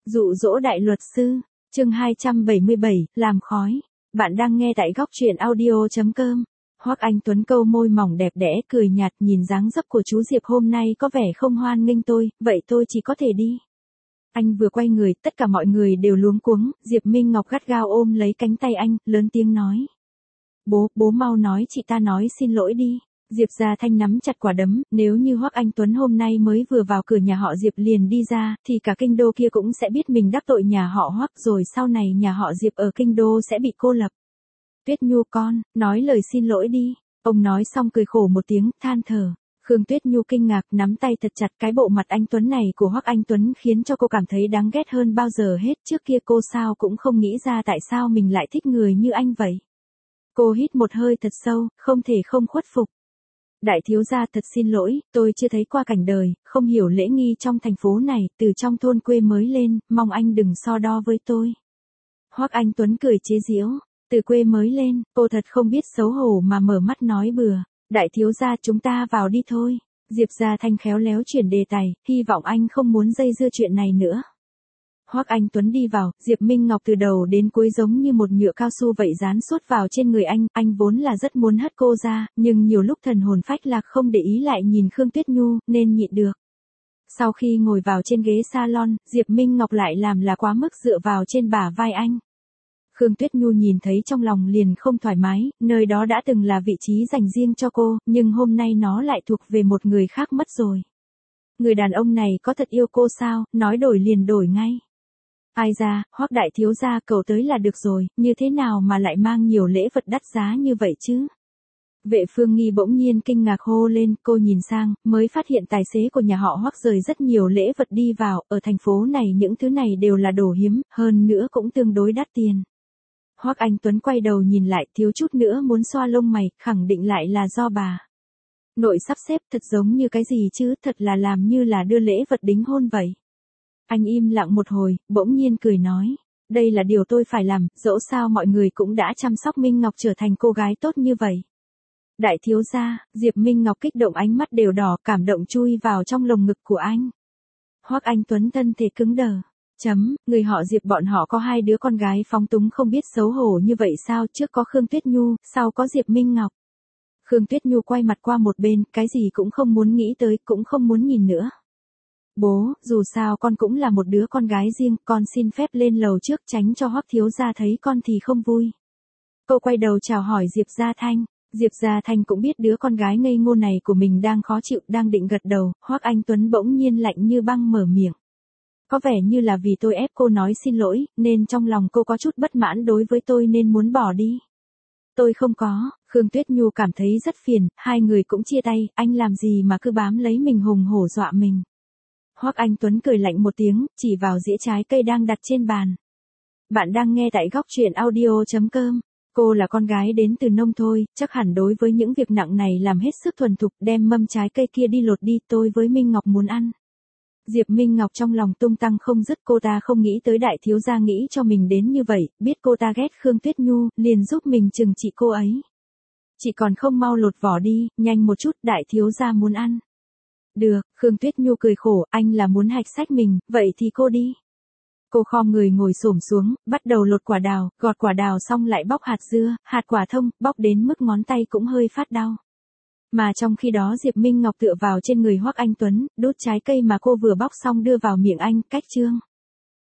Dụ dỗ đại luật sư, chương 277, làm khói. Bạn đang nghe tại góc truyện audio.com. Hoắc Anh Tuấn câu môi mỏng đẹp đẽ cười nhạt nhìn dáng dấp của chú Diệp hôm nay có vẻ không hoan nghênh tôi, vậy tôi chỉ có thể đi. Anh vừa quay người, tất cả mọi người đều luống cuống, Diệp Minh Ngọc gắt gao ôm lấy cánh tay anh, lớn tiếng nói. Bố mau nói chị ta nói xin lỗi đi. Diệp Gia Thanh nắm chặt quả đấm, nếu như Hoắc Anh Tuấn hôm nay mới vừa vào cửa nhà họ Diệp liền đi ra, thì cả kinh đô kia cũng sẽ biết mình đắc tội nhà họ Hoắc rồi sau này nhà họ Diệp ở kinh đô sẽ bị cô lập. Tuyết Nhu con, nói lời xin lỗi đi. Ông nói xong cười khổ một tiếng, than thở. Khương Tuyết Nhu kinh ngạc nắm tay thật chặt, cái bộ mặt anh Tuấn này của Hoắc Anh Tuấn khiến cho cô cảm thấy đáng ghét hơn bao giờ hết. Trước kia cô sao cũng không nghĩ ra tại sao mình lại thích người như anh vậy. Cô hít một hơi thật sâu, không thể không khuất phục. Đại thiếu gia thật xin lỗi, tôi chưa thấy qua cảnh đời, không hiểu lễ nghi trong thành phố này, từ trong thôn quê mới lên, mong anh đừng so đo với tôi. Hoắc Anh Tuấn cười chế giễu, từ quê mới lên, cô thật không biết xấu hổ mà mở mắt nói bừa. Đại thiếu gia chúng ta vào đi thôi. Diệp Gia Thanh khéo léo chuyển đề tài, hy vọng anh không muốn dây dưa chuyện này nữa. Hoắc Anh Tuấn đi vào, Diệp Minh Ngọc từ đầu đến cuối giống như một nhựa cao su vậy dán suốt vào trên người anh vốn là rất muốn hất cô ra, nhưng nhiều lúc thần hồn phách lạc không để ý lại nhìn Khương Tuyết Nhu, nên nhịn được. Sau khi ngồi vào trên ghế salon, Diệp Minh Ngọc lại làm là quá mức dựa vào trên bả vai anh. Khương Tuyết Nhu nhìn thấy trong lòng liền không thoải mái, nơi đó đã từng là vị trí dành riêng cho cô, nhưng hôm nay nó lại thuộc về một người khác mất rồi. Người đàn ông này có thật yêu cô sao, nói đổi liền đổi ngay. Ai ra, Hoắc đại thiếu gia cậu tới là được rồi, như thế nào mà lại mang nhiều lễ vật đắt giá như vậy chứ? Vệ Phương Nghi bỗng nhiên kinh ngạc hô lên, cô nhìn sang, mới phát hiện tài xế của nhà họ Hoắc rời rất nhiều lễ vật đi vào, ở thành phố này những thứ này đều là đồ hiếm, hơn nữa cũng tương đối đắt tiền. Hoắc Anh Tuấn quay đầu nhìn lại, thiếu chút nữa muốn xoa lông mày, khẳng định lại là do bà nội sắp xếp, thật giống như cái gì chứ, thật là làm như là đưa lễ vật đính hôn vậy. Anh im lặng một hồi, bỗng nhiên cười nói, đây là điều tôi phải làm, dẫu sao mọi người cũng đã chăm sóc Minh Ngọc trở thành cô gái tốt như vậy. Đại thiếu gia, Diệp Minh Ngọc kích động ánh mắt đều đỏ, cảm động chui vào trong lồng ngực của anh. Hoắc Anh Tuấn thân thể cứng đờ. Người họ Diệp bọn họ có hai đứa con gái phóng túng không biết xấu hổ như vậy sao, trước có Khương Tuyết Nhu, sau có Diệp Minh Ngọc. Khương Tuyết Nhu quay mặt qua một bên, cái gì cũng không muốn nghĩ tới, cũng không muốn nhìn nữa. Bố, dù sao con cũng là một đứa con gái riêng, con xin phép lên lầu trước tránh cho Hoắc thiếu gia thấy con thì không vui. Cô quay đầu chào hỏi Diệp Gia Thanh. Diệp Gia Thanh cũng biết đứa con gái ngây ngô này của mình đang khó chịu, đang định gật đầu, Hoắc Anh Tuấn bỗng nhiên lạnh như băng mở miệng. Có vẻ như là vì tôi ép cô nói xin lỗi, nên trong lòng cô có chút bất mãn đối với tôi nên muốn bỏ đi. Tôi không có, Khương Tuyết Nhu cảm thấy rất phiền, hai người cũng chia tay, anh làm gì mà cứ bám lấy mình hùng hổ dọa mình. Hoắc Anh Tuấn cười lạnh một tiếng, chỉ vào dĩa trái cây đang đặt trên bàn. Bạn đang nghe tại góc truyện audio.com. Cô là con gái đến từ nông thôi, chắc hẳn đối với những việc nặng này làm hết sức thuần thục, đem mâm trái cây kia đi lột đi, tôi với Minh Ngọc muốn ăn. Diệp Minh Ngọc trong lòng tung tăng không dứt, cô ta không nghĩ tới đại thiếu gia nghĩ cho mình đến như vậy, biết cô ta ghét Khương Tuyết Nhu, liền giúp mình trừng trị cô ấy. Chị còn không mau lột vỏ đi, nhanh một chút, đại thiếu gia muốn ăn. Được, Khương Tuyết Nhu cười khổ, anh là muốn hạch sách mình, vậy thì cô đi. Cô khom người ngồi xổm xuống, bắt đầu lột quả đào, gọt quả đào xong lại bóc hạt dưa, hạt quả thông, bóc đến mức ngón tay cũng hơi phát đau. Mà trong khi đó Diệp Minh Ngọc tựa vào trên người Hoắc Anh Tuấn, đút trái cây mà cô vừa bóc xong đưa vào miệng anh, cách chương.